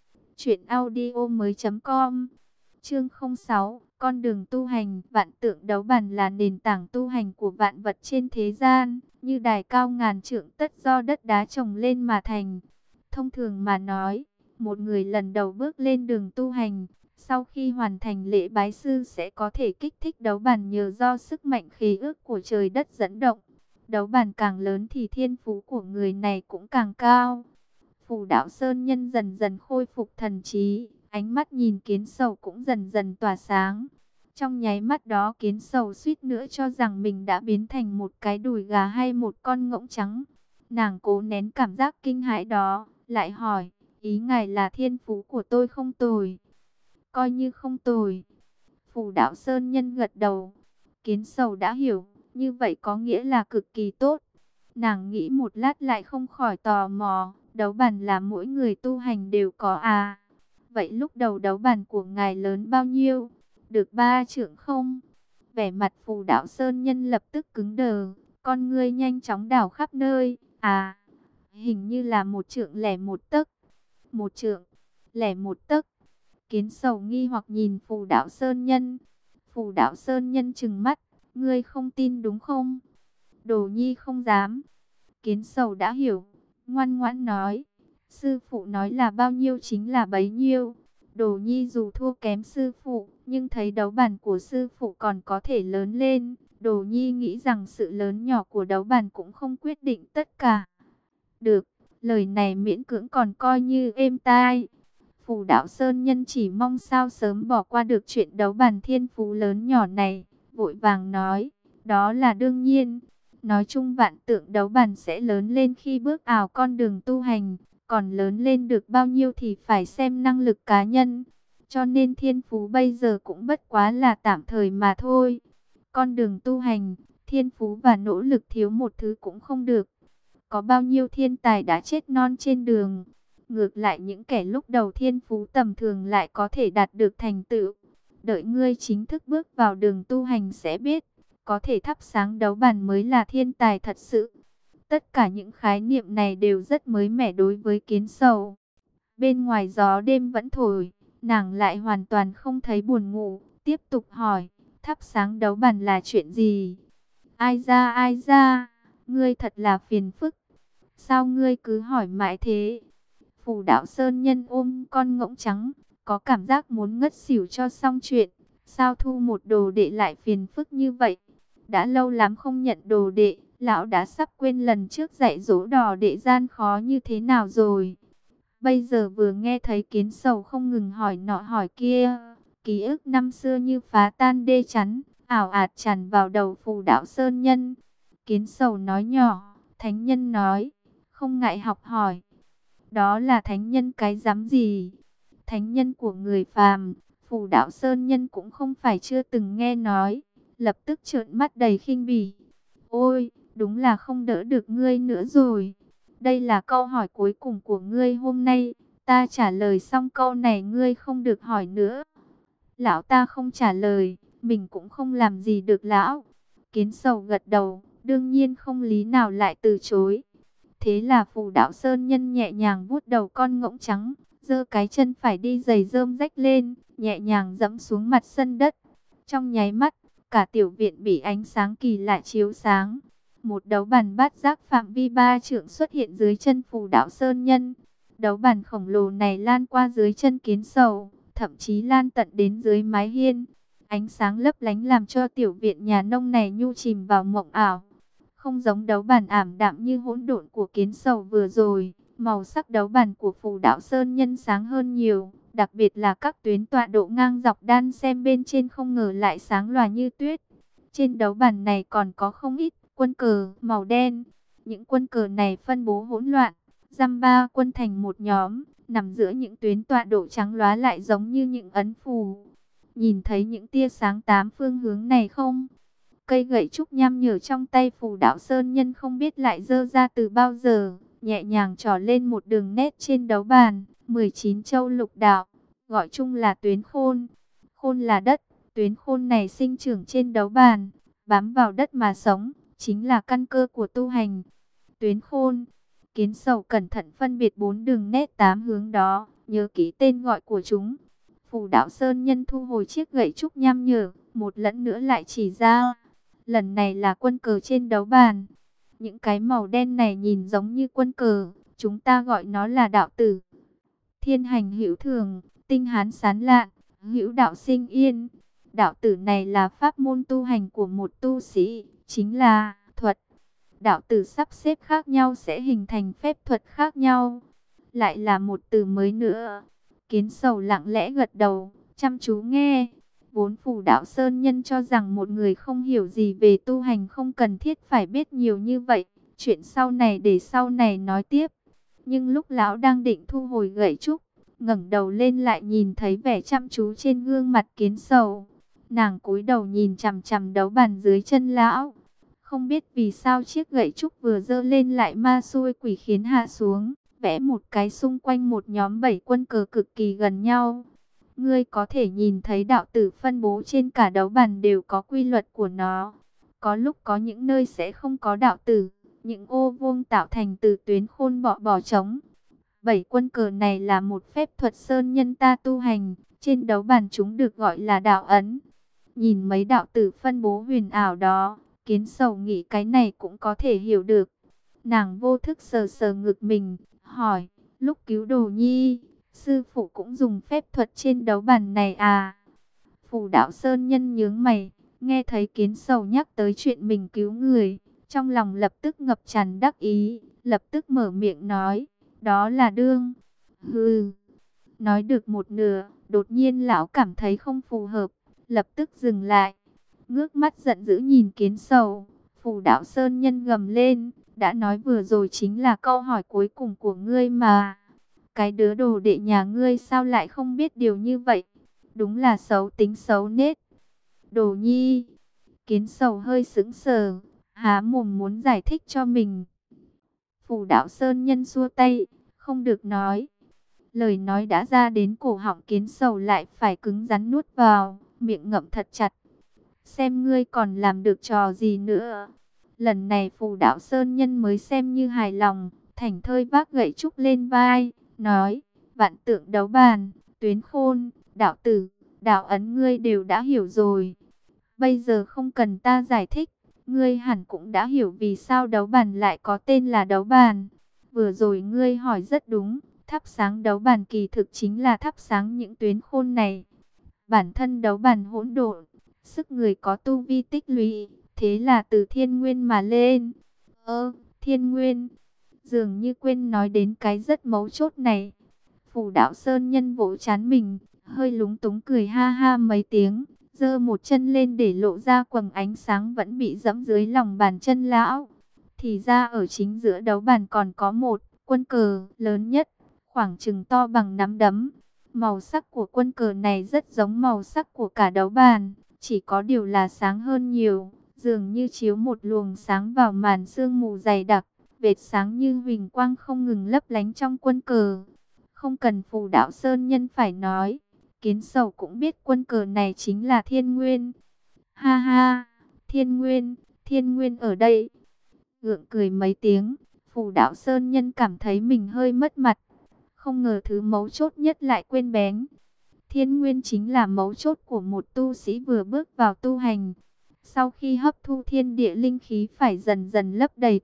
truyệnaudiomoi.com. Chương 06, con đường tu hành. Vạn tượng đấu bàn là nền tảng tu hành của vạn vật trên thế gian, như đài cao ngàn trượng tất do đất đá trồng lên mà thành. Thông thường mà nói, một người lần đầu bước lên đường tu hành, sau khi hoàn thành lễ bái sư sẽ có thể kích thích đấu bàn nhờ do sức mạnh khế ước của trời đất dẫn động. Đấu bàn càng lớn thì thiên phú của người này cũng càng cao. Phù Đạo Sơn Nhân dần dần khôi phục thần trí, ánh mắt nhìn Kiến Sầu cũng dần dần tỏa sáng. Trong nháy mắt đó Kiến Sầu suýt nữa cho rằng mình đã biến thành một cái đùi gà hay một con ngỗng trắng. Nàng cố nén cảm giác kinh hãi đó, lại hỏi, ý ngài là thiên phú của tôi không tồi? Coi như không tồi. Phù Đạo Sơn Nhân gật đầu. Kiến Sầu đã hiểu, như vậy có nghĩa là cực kỳ tốt. Nàng nghĩ một lát lại không khỏi tò mò, đấu bàn là mỗi người tu hành đều có à? Vậy lúc đầu đấu bàn của ngài lớn bao nhiêu? Được 3 trượng không? Vẻ mặt Phù Đạo Sơn Nhân lập tức cứng đờ, con ngươi nhanh chóng đảo khắp nơi. À, hình như là 1 trượng lẻ 1 tấc. 1 trượng lẻ 1 tấc. Kiến Sầu nghi hoặc nhìn Phù Đạo Sơn Nhân. Phù Đạo Sơn Nhân trừng mắt, ngươi không tin đúng không? Đồ nhi không dám. Kiến Sầu đã hiểu, ngoan ngoãn nói, sư phụ nói là bao nhiêu chính là bấy nhiêu. Đồ nhi dù thua kém sư phụ, nhưng thấy đấu bàn của sư phụ còn có thể lớn lên. Đồ nhi nghĩ rằng sự lớn nhỏ của đấu bàn cũng không quyết định tất cả. Được, lời này miễn cưỡng còn coi như êm tai. Phù Đạo Sơn Nhân chỉ mong sao sớm bỏ qua được chuyện đấu bàn thiên phú lớn nhỏ này, vội vàng nói, đó là đương nhiên. Nói chung vạn tượng đấu bàn sẽ lớn lên khi bước vào con đường tu hành, còn lớn lên được bao nhiêu thì phải xem năng lực cá nhân. Cho nên thiên phú bây giờ cũng bất quá là tạm thời mà thôi. Con đường tu hành, thiên phú và nỗ lực thiếu một thứ cũng không được. Có bao nhiêu thiên tài đã chết non trên đường. Ngược lại những kẻ lúc đầu thiên phú tầm thường lại có thể đạt được thành tựu. Đợi ngươi chính thức bước vào đường tu hành sẽ biết, có thể thắp sáng đấu bàn mới là thiên tài thật sự. Tất cả những khái niệm này đều rất mới mẻ đối với Kiến Sầu. Bên ngoài gió đêm vẫn thổi, nàng lại hoàn toàn không thấy buồn ngủ, tiếp tục hỏi, thắp sáng đấu bàn là chuyện gì? Ai ra, ngươi thật là phiền phức. Sao ngươi cứ hỏi mãi thế? Phù Đạo Sơn Nhân ôm con ngỗng trắng, có cảm giác muốn ngất xỉu cho xong chuyện. Sao thu một đồ đệ lại phiền phức như vậy? Đã lâu lắm không nhận đồ đệ, lão đã sắp quên lần trước dạy dỗ đò đệ gian khó như thế nào rồi. Bây giờ vừa nghe thấy Kiến Sầu không ngừng hỏi nọ hỏi kia, ký ức năm xưa như phá tan đê chắn, ảo ạt tràn vào đầu Phù Đạo Sơn Nhân. Kiến Sầu nói nhỏ, thánh nhân nói, không ngại học hỏi. Đó là thánh nhân cái dám gì? Thánh nhân của người phàm, Phù Đạo Sơn Nhân cũng không phải chưa từng nghe nói, lập tức trợn mắt đầy khinh bỉ. Ôi, đúng là không đỡ được ngươi nữa rồi. Đây là câu hỏi cuối cùng của ngươi hôm nay, ta trả lời xong câu này ngươi không được hỏi nữa. Lão ta không trả lời, mình cũng không làm gì được lão. Kiến Sầu gật đầu, đương nhiên không lý nào lại từ chối. Thế là Phù Đạo Sơn Nhân nhẹ nhàng vuốt đầu con ngỗng trắng, giơ cái chân phải đi giày rơm rách lên, nhẹ nhàng dẫm xuống mặt sân đất. Trong nháy mắt, cả tiểu viện bị ánh sáng kỳ lạ chiếu sáng. Một đấu bàn bát giác phạm vi 3 trượng xuất hiện dưới chân Phù Đạo Sơn Nhân. Đấu bàn khổng lồ này lan qua dưới chân Kiến Sầu, thậm chí lan tận đến dưới mái hiên. Ánh sáng lấp lánh làm cho tiểu viện nhà nông này nhu chìm vào mộng ảo. Không giống đấu bàn ảm đạm như hỗn độn của Kiến Sầu vừa rồi, màu sắc đấu bàn của Phù Đạo Sơn Nhân sáng hơn nhiều, đặc biệt là các tuyến tọa độ ngang dọc đan xem bên trên không ngờ lại sáng lòa như tuyết. Trên đấu bàn này còn có không ít quân cờ màu đen. Những quân cờ này phân bố hỗn loạn, dăm ba quân thành một nhóm, nằm giữa những tuyến tọa độ trắng lóa lại giống như những ấn phù. Nhìn thấy những tia sáng tám phương hướng này không? Cây gậy trúc nham nhở trong tay Phù Đạo Sơn Nhân không biết lại giơ ra từ bao giờ, nhẹ nhàng trỏ lên một đường nét trên đấu bàn. 19 châu lục đạo, gọi chung là tuyến khôn. Khôn là đất, tuyến khôn này sinh trưởng trên đấu bàn, bám vào đất mà sống, chính là căn cơ của tu hành. Tuyến khôn, Kiến Sầu cẩn thận phân biệt 4 đường nét 8 hướng đó, nhớ kỹ tên gọi của chúng. Phù Đạo Sơn Nhân thu hồi chiếc gậy trúc nham nhở, một lần nữa lại chỉ ra. Lần này là quân cờ trên đấu bàn. Những cái màu đen này nhìn giống như quân cờ, chúng ta gọi nó là đạo tử. Thiên hành hữu thường, tinh hán sán lạn, hữu đạo sinh yên. Đạo tử này là pháp môn tu hành của một tu sĩ, chính là thuật. Đạo tử sắp xếp khác nhau sẽ hình thành phép thuật khác nhau. Lại là một từ mới nữa. Kiến Sầu lặng lẽ gật đầu, chăm chú nghe. Vốn Phù Đạo Sơn Nhân cho rằng một người không hiểu gì về tu hành không cần thiết phải biết nhiều như vậy. Chuyện sau này để sau này nói tiếp. Nhưng lúc lão đang định thu hồi gậy trúc, ngẩng đầu lên lại nhìn thấy vẻ chăm chú trên gương mặt Kiến Sầu. Nàng cúi đầu nhìn chằm chằm đấu bàn dưới chân lão. Không biết vì sao chiếc gậy trúc vừa giơ lên lại ma xui quỷ khiến hạ xuống, vẽ một cái xung quanh một nhóm 7 quân cờ cực kỳ gần nhau. Ngươi có thể nhìn thấy đạo tử phân bố trên cả đấu bàn đều có quy luật của nó. Có lúc có những nơi sẽ không có đạo tử, những ô vuông tạo thành từ tuyến khôn bỏ trống. 7 quân cờ này là một phép thuật sơn nhân ta tu hành, trên đấu bàn chúng được gọi là đạo ấn. Nhìn mấy đạo tử phân bố huyền ảo đó, Kiến Sầu nghĩ cái này cũng có thể hiểu được. Nàng vô thức sờ sờ ngực mình, hỏi, lúc cứu Đồ Nhi, sư phụ cũng dùng phép thuật trên đấu bàn này à? Phù Đạo Sơn Nhân nhướng mày, nghe thấy Kiến Sầu nhắc tới chuyện mình cứu người, trong lòng lập tức ngập tràn đắc ý, lập tức mở miệng nói, đó là đương. Hừ. Nói được một nửa, đột nhiên lão cảm thấy không phù hợp, lập tức dừng lại, ngước mắt giận dữ nhìn Kiến Sầu. Phù Đạo Sơn Nhân gầm lên, đã nói vừa rồi chính là câu hỏi cuối cùng của ngươi mà. Cái đứa đồ đệ nhà ngươi sao lại không biết điều như vậy? Đúng là xấu tính xấu nết. Đồ Nhi. Kiến Sầu hơi sững sờ, há mồm muốn giải thích cho mình. Phù Đạo Sơn Nhân xua tay, không được nói. Lời nói đã ra đến cổ họng Kiến Sầu lại phải cứng rắn nuốt vào, miệng ngậm thật chặt. Xem ngươi còn làm được trò gì nữa. Lần này Phù Đạo Sơn Nhân mới xem như hài lòng, thảnh thơi vác gậy trúc lên vai, nói, vạn tượng đấu bàn, tuyến khôn, đạo tử, đạo ấn ngươi đều đã hiểu rồi. Bây giờ không cần ta giải thích, ngươi hẳn cũng đã hiểu vì sao đấu bàn lại có tên là đấu bàn. Vừa rồi ngươi hỏi rất đúng, thắp sáng đấu bàn kỳ thực chính là thắp sáng những tuyến khôn này. Bản thân đấu bàn hỗn độn, sức người có tu vi tích lũy, thế là từ thiên nguyên mà lên. Thiên nguyên, dường như quên nói đến cái rất mấu chốt này. Phù Đạo Sơn Nhân vỗ trán mình, hơi lúng túng cười ha ha mấy tiếng, giơ một chân lên để lộ ra quầng ánh sáng vẫn bị dẫm dưới lòng bàn chân lão. Thì ra ở chính giữa đấu bàn còn có một quân cờ lớn nhất, khoảng chừng to bằng nắm đấm. Màu sắc của quân cờ này rất giống màu sắc của cả đấu bàn, chỉ có điều là sáng hơn nhiều, dường như chiếu một luồng sáng vào màn sương mù dày đặc, vệt sáng như huỳnh quang không ngừng lấp lánh trong quân cờ. Không cần Phù Đạo Sơn Nhân phải nói, Kiến Sầu cũng biết quân cờ này chính là Thiên Nguyên. Ha ha, Thiên Nguyên ở đây. Gượng cười mấy tiếng, Phù Đạo Sơn Nhân cảm thấy mình hơi mất mặt. Không ngờ thứ mấu chốt nhất lại quên bén. Thiên Nguyên chính là mấu chốt của một tu sĩ vừa bước vào tu hành. Sau khi hấp thu thiên địa linh khí phải dần dần lấp đầy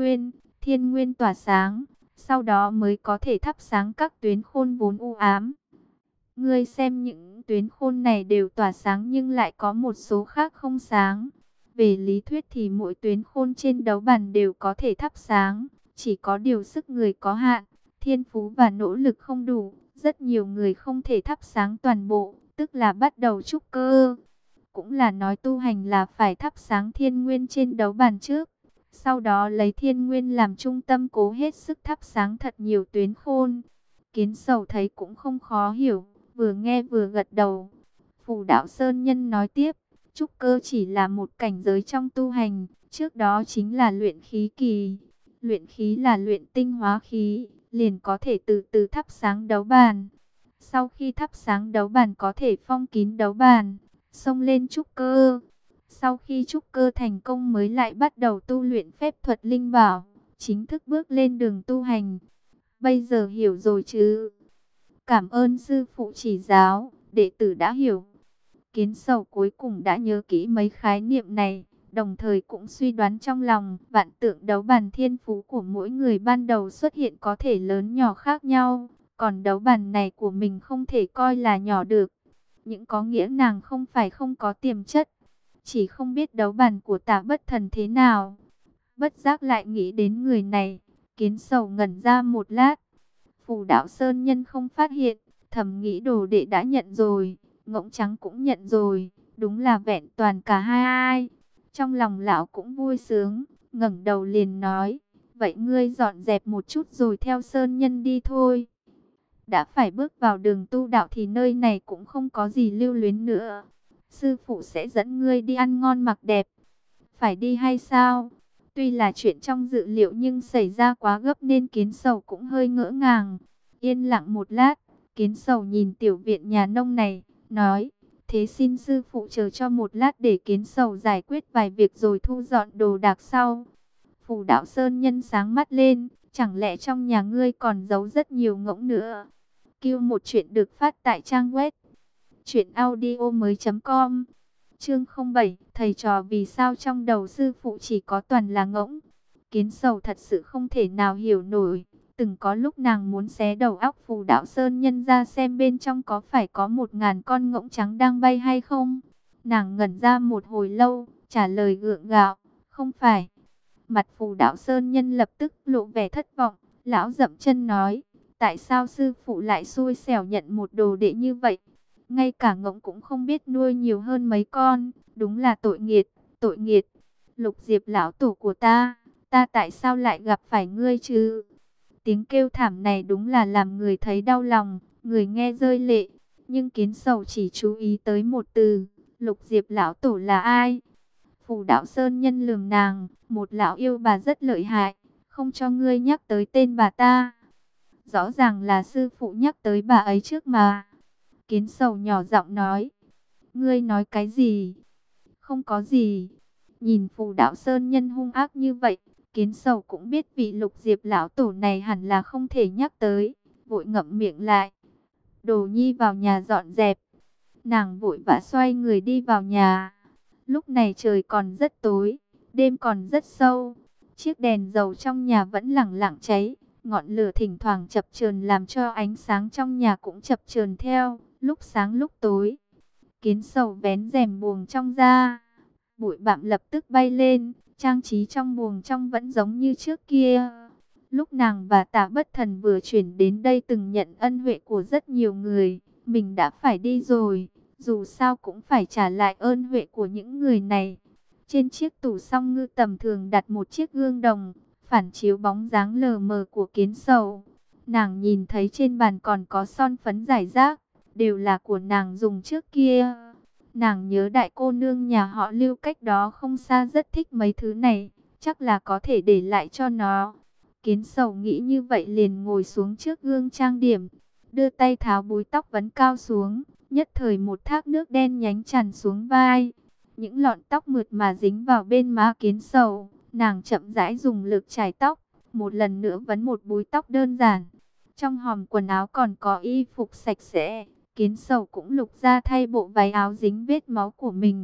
thiên nguyên tỏa sáng, sau đó mới có thể thắp sáng các tuyến khôn vốn u ám. Ngươi xem những tuyến khôn này đều tỏa sáng nhưng lại có một số khác không sáng. Về lý thuyết thì mỗi tuyến khôn trên đấu bàn đều có thể thắp sáng, chỉ có điều sức người có hạn, thiên phú và nỗ lực không đủ, rất nhiều người không thể thắp sáng toàn bộ, tức là bắt đầu trúc cơ. Cũng là nói tu hành là phải thắp sáng thiên nguyên trên đấu bàn trước, sau đó lấy thiên nguyên làm trung tâm cố hết sức thắp sáng thật nhiều tuyến khôn. Kiến Sầu thấy cũng không khó hiểu, vừa nghe vừa gật đầu. Phù Đạo Sơn Nhân nói tiếp, trúc cơ chỉ là một cảnh giới trong tu hành, trước đó chính là luyện khí kỳ. Luyện khí là luyện tinh hóa khí, liền có thể từ từ thắp sáng đấu bàn. Sau khi thắp sáng đấu bàn có thể phong kín đấu bàn, xông lên trúc cơ. Sau khi trúc cơ thành công mới lại bắt đầu tu luyện phép thuật linh bảo, chính thức bước lên đường tu hành. Bây giờ hiểu rồi chứ? Cảm ơn sư phụ chỉ giáo, đệ tử đã hiểu. Kiến Sầu cuối cùng đã nhớ kỹ mấy khái niệm này, đồng thời cũng suy đoán trong lòng, vạn tượng đấu bàn thiên phú của mỗi người ban đầu xuất hiện có thể lớn nhỏ khác nhau, còn đấu bàn này của mình không thể coi là nhỏ được. Những có nghĩa nàng không phải không có tiềm chất, chỉ không biết đấu bàn của Tả Bất Thần thế nào. Bất giác lại nghĩ đến người này, Kiến Sầu ngẩn ra một lát. Phù Đạo Sơn Nhân không phát hiện, thầm nghĩ đồ đệ đã nhận rồi, Ngỗng Trắng cũng nhận rồi, đúng là vẹn toàn cả hai. Trong lòng lão cũng vui sướng, ngẩng đầu liền nói, vậy ngươi dọn dẹp một chút rồi theo Sơn Nhân đi thôi. Đã phải bước vào đường tu đạo thì nơi này cũng không có gì lưu luyến nữa. Sư phụ sẽ dẫn ngươi đi ăn ngon mặc đẹp. Phải đi hay sao? Tuy là chuyện trong dự liệu nhưng xảy ra quá gấp nên Kiến Sầu cũng hơi ngỡ ngàng. Yên lặng một lát, Kiến Sầu nhìn tiểu viện nhà nông này, nói, thế xin sư phụ chờ cho một lát để Kiến Sầu giải quyết vài việc rồi thu dọn đồ đạc sau. Phù Đạo Sơn Nhân sáng mắt lên, chẳng lẽ trong nhà ngươi còn giấu rất nhiều ngỗng nữa? Kêu một chuyện được phát tại trang web truyệnaudiomoi.com. Chương 07, thầy trò vì sao trong đầu sư phụ chỉ có toàn là ngỗng. Kiến Sầu thật sự không thể nào hiểu nổi. Từng có lúc nàng muốn xé đầu óc Phù Đạo Sơn Nhân ra xem bên trong có phải có 1000 con ngỗng trắng đang bay hay không. Nàng ngẩn ra một hồi lâu, trả lời gượng gạo, không phải. Mặt Phù Đạo Sơn Nhân lập tức lộ vẻ thất vọng, lão dậm chân nói, tại sao sư phụ lại xui xẻo nhận một đồ đệ như vậy? Ngay cả ngỗng cũng không biết nuôi nhiều hơn mấy con, đúng là tội nghiệt, tội nghiệt. Lục Diệp lão tổ của ta tại sao lại gặp phải ngươi chứ? Tiếng kêu thảm này đúng là làm người thấy đau lòng, người nghe rơi lệ. Nhưng Kiến Sầu chỉ chú ý tới một từ, Lục Diệp lão tổ là ai? Phù Đạo Sơn Nhân lườm nàng, một lão yêu bà rất lợi hại, không cho ngươi nhắc tới tên bà ta. Rõ ràng là sư phụ nhắc tới bà ấy trước mà. Kiến Sầu nhỏ giọng nói, ngươi nói cái gì? Không có gì. Nhìn Phù Đạo Sơn Nhân hung ác như vậy, Kiến Sầu cũng biết vị Lục Diệp lão tổ này hẳn là không thể nhắc tới, vội ngậm miệng lại. Đồ Nhi vào nhà dọn dẹp. Nàng vội vã xoay người đi vào nhà. Lúc này trời còn rất tối, đêm còn rất sâu. Chiếc đèn dầu trong nhà vẫn lẳng lặng cháy, ngọn lửa thỉnh thoảng chập chờn làm cho ánh sáng trong nhà cũng chập chờn theo, lúc sáng lúc tối. Kiến Sầu vén rèm buồng trong ra, bụi bặm lập tức bay lên, trang trí trong buồng trong vẫn giống như trước kia. Lúc nàng và Tả Bất Thần vừa chuyển đến đây từng nhận ân huệ của rất nhiều người, mình đã phải đi rồi, dù sao cũng phải trả lại ơn huệ của những người này. Trên chiếc tủ song ngư tầm thường đặt một chiếc gương đồng, phản chiếu bóng dáng lờ mờ của Kiến Sầu. Nàng nhìn thấy trên bàn còn có son phấn rải rác, đều là của nàng dùng trước kia. Nàng nhớ đại cô nương nhà họ Lưu cách đó không xa rất thích mấy thứ này, chắc là có thể để lại cho nó. Kiến Sầu nghĩ như vậy liền ngồi xuống trước gương trang điểm, đưa tay tháo búi tóc vấn cao xuống, nhất thời một thác nước đen nhánh tràn xuống vai. Những lọn tóc mượt mà dính vào bên má Kiến Sầu, nàng chậm rãi dùng lực chải tóc, một lần nữa vấn một búi tóc đơn giản. Trong hòm quần áo còn có y phục sạch sẽ, Kiến Sầu cũng lục ra thay bộ váy áo dính vết máu của mình.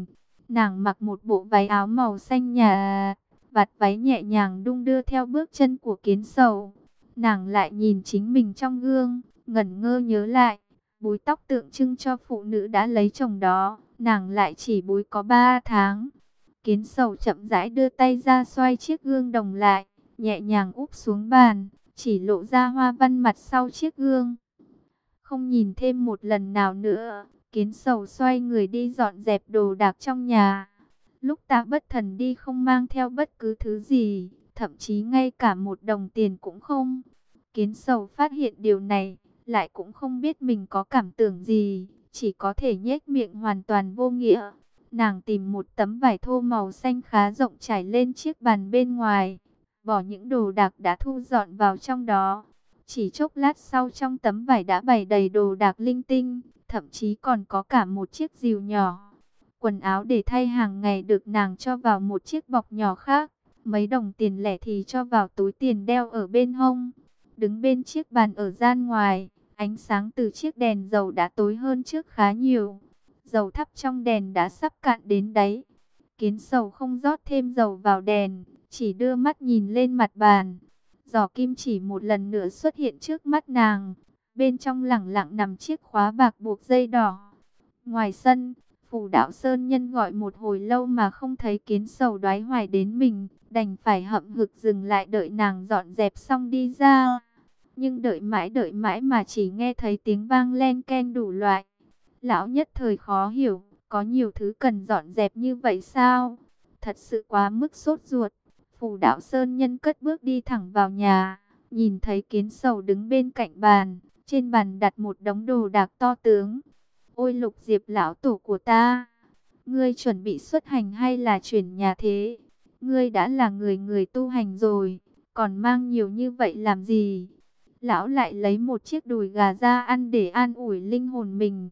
Nàng mặc một bộ váy áo màu xanh nhà, vạt váy nhẹ nhàng đung đưa theo bước chân của Kiến Sầu. Nàng lại nhìn chính mình trong gương, ngẩn ngơ nhớ lại, búi tóc tượng trưng cho phụ nữ đã lấy chồng đó, nàng lại chỉ búi có 3 tháng. Kiến Sầu chậm rãi đưa tay ra xoay chiếc gương đồng lại, nhẹ nhàng úp xuống bàn, chỉ lộ ra hoa văn mặt sau chiếc gương. Không nhìn thêm một lần nào nữa, Kiến Sầu xoay người đi dọn dẹp đồ đạc trong nhà. Lúc ta bất thần đi không mang theo bất cứ thứ gì, thậm chí ngay cả một đồng tiền cũng không. Kiến Sầu phát hiện điều này, lại cũng không biết mình có cảm tưởng gì, chỉ có thể nhếch miệng hoàn toàn vô nghĩa. Nàng tìm một tấm vải thô màu xanh khá rộng trải lên chiếc bàn bên ngoài, bỏ những đồ đạc đã thu dọn vào trong đó. Chỉ chốc lát sau trong tấm vải đã bày đầy đồ đạc linh tinh, thậm chí còn có cả một chiếc rìu nhỏ. Quần áo để thay hàng ngày được nàng cho vào một chiếc bọc nhỏ khác, mấy đồng tiền lẻ thì cho vào túi tiền đeo ở bên hông. Đứng bên chiếc bàn ở gian ngoài, ánh sáng từ chiếc đèn dầu đã tối hơn trước khá nhiều. Dầu thắp trong đèn đã sắp cạn đến đáy. Kiến Sầu không rót thêm dầu vào đèn, chỉ đưa mắt nhìn lên mặt bàn. Giỏ kim chỉ một lần nữa xuất hiện trước mắt nàng. Bên trong lẳng lặng nằm chiếc khóa bạc buộc dây đỏ. Ngoài sân, Phù Đạo Sơn Nhân gọi một hồi lâu mà không thấy Kiến Sầu đoái hoài đến mình, đành phải hậm hực dừng lại đợi nàng dọn dẹp xong đi ra. Nhưng đợi mãi mà chỉ nghe thấy tiếng vang len ken đủ loại. Lão nhất thời khó hiểu, có nhiều thứ cần dọn dẹp như vậy sao? Thật sự quá mức sốt ruột. Phù Đạo Sơn Nhân cất bước đi thẳng vào nhà, nhìn thấy Kiến Sầu đứng bên cạnh bàn, trên bàn đặt một đống đồ đạc to tướng. Ôi Lục Diệp lão tổ của ta, ngươi chuẩn bị xuất hành hay là chuyển nhà thế? Ngươi đã là người tu hành rồi, còn mang nhiều như vậy làm gì? Lão lại lấy một chiếc đùi gà ra ăn để an ủi linh hồn mình.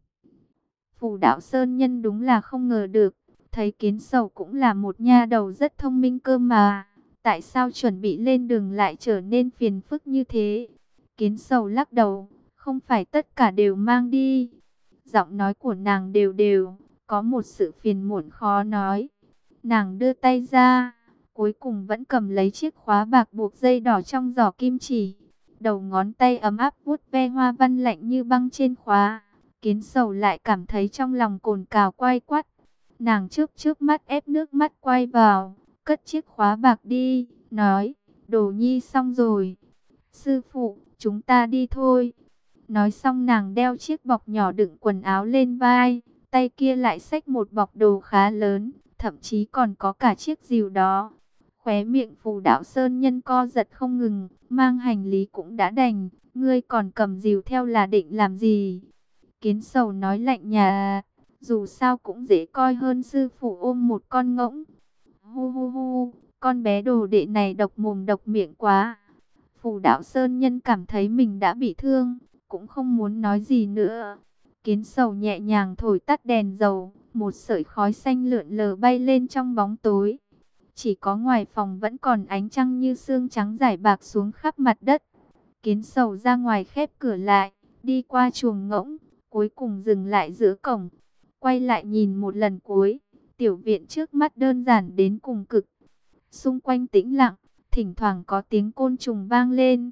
Phù Đạo Sơn Nhân đúng là không ngờ được, thấy Kiến Sầu cũng là một nha đầu rất thông minh cơ mà. Tại sao chuẩn bị lên đường lại trở nên phiền phức như thế? Kiến Sầu lắc đầu, không phải tất cả đều mang đi. Giọng nói của nàng đều đều, có một sự phiền muộn khó nói. Nàng đưa tay ra, cuối cùng vẫn cầm lấy chiếc khóa bạc buộc dây đỏ trong giỏ kim chỉ. Đầu ngón tay ấm áp vuốt ve hoa văn lạnh như băng trên khóa. Kiến Sầu lại cảm thấy trong lòng cồn cào quay quắt. Nàng chớp chớp mắt ép nước mắt quay vào, cất chiếc khóa bạc đi, nói, Đồ Nhi xong rồi. Sư phụ, chúng ta đi thôi. Nói xong nàng đeo chiếc bọc nhỏ đựng quần áo lên vai, tay kia lại xách một bọc đồ khá lớn, thậm chí còn có cả chiếc rìu đó. Khóe miệng Phù Đạo Sơn Nhân co giật không ngừng, mang hành lý cũng đã đành, ngươi còn cầm rìu theo là định làm gì? Kiến Sầu nói lạnh nhà, dù sao cũng dễ coi hơn sư phụ ôm một con ngỗng. Hu hu hu, con bé đồ đệ này độc mồm độc miệng quá. Phù Đạo Sơn Nhân cảm thấy mình đã bị thương, cũng không muốn nói gì nữa. Kiến Sầu nhẹ nhàng thổi tắt đèn dầu, một sợi khói xanh lượn lờ bay lên trong bóng tối. Chỉ có ngoài phòng vẫn còn ánh trăng như sương trắng rải bạc xuống khắp mặt đất. Kiến Sầu ra ngoài khép cửa lại, đi qua chuồng ngỗng, cuối cùng dừng lại giữa cổng. Quay lại nhìn một lần cuối, tiểu viện trước mắt đơn giản đến cùng cực. Xung quanh tĩnh lặng, thỉnh thoảng có tiếng côn trùng vang lên.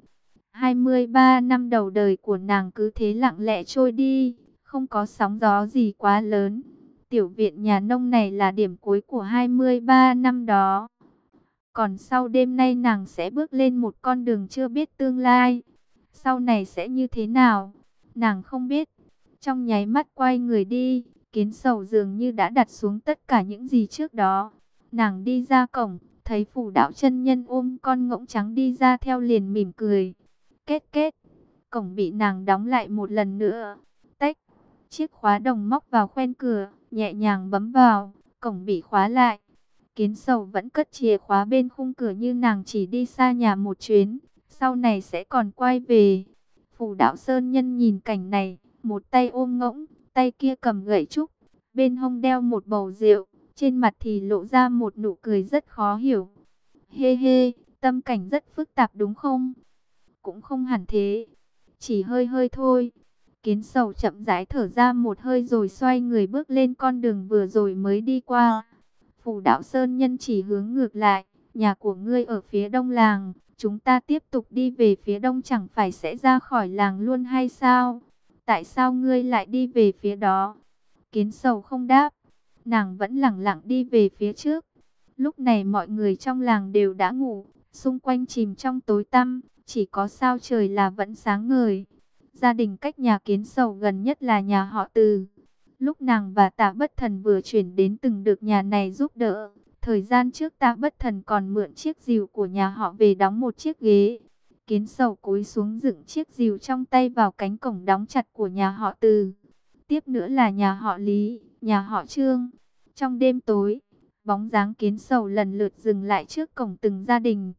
23 năm đầu đời của nàng cứ thế lặng lẽ trôi đi, không có sóng gió gì quá lớn. Tiểu viện nhà nông này là điểm cuối của 23 năm đó. Còn sau đêm nay nàng sẽ bước lên một con đường chưa biết tương lai. Sau này sẽ như thế nào? Nàng không biết. Trong nháy mắt quay người đi, Kiến Sầu dường như đã đặt xuống tất cả những gì trước đó. Nàng đi ra cổng, thấy Phù Đạo chân nhân ôm con ngỗng trắng đi ra theo liền mỉm cười. Kết kết, cổng bị nàng đóng lại một lần nữa. Tách, chiếc khóa đồng móc vào khoen cửa, nhẹ nhàng bấm vào, cổng bị khóa lại. Kiến Sầu vẫn cất chìa khóa bên khung cửa như nàng chỉ đi xa nhà một chuyến, sau này sẽ còn quay về. Phù Đạo Sơn Nhân nhìn cảnh này, một tay ôm ngỗng, tay kia cầm gậy trúc, bên hông đeo một bầu rượu, trên mặt thì lộ ra một nụ cười rất khó hiểu. Hê hê, tâm cảnh rất phức tạp đúng không? Cũng không hẳn thế, chỉ hơi hơi thôi. Kiến Sầu chậm rãi thở ra một hơi rồi xoay người bước lên con đường vừa rồi mới đi qua. Phù Đạo Sơn Nhân chỉ hướng ngược lại, nhà của ngươi ở phía đông làng, chúng ta tiếp tục đi về phía đông chẳng phải sẽ ra khỏi làng luôn hay sao? Tại sao ngươi lại đi về phía đó? Kiến Sầu không đáp, nàng vẫn lẳng lặng đi về phía trước. Lúc này mọi người trong làng đều đã ngủ, xung quanh chìm trong tối tăm, chỉ có sao trời là vẫn sáng ngời. Gia đình cách nhà Kiến Sầu gần nhất là nhà họ Từ. Lúc nàng và Tạ Bất Thần vừa chuyển đến từng được nhà này giúp đỡ. Thời gian trước Tạ Bất Thần còn mượn chiếc rìu của nhà họ về đóng một chiếc ghế. Kiến Sầu cúi xuống dựng chiếc rìu trong tay vào cánh cổng đóng chặt của nhà họ Từ. Tiếp nữa là nhà họ Lý, nhà họ Trương. Trong đêm tối, bóng dáng Kiến Sầu lần lượt dừng lại trước cổng từng gia đình.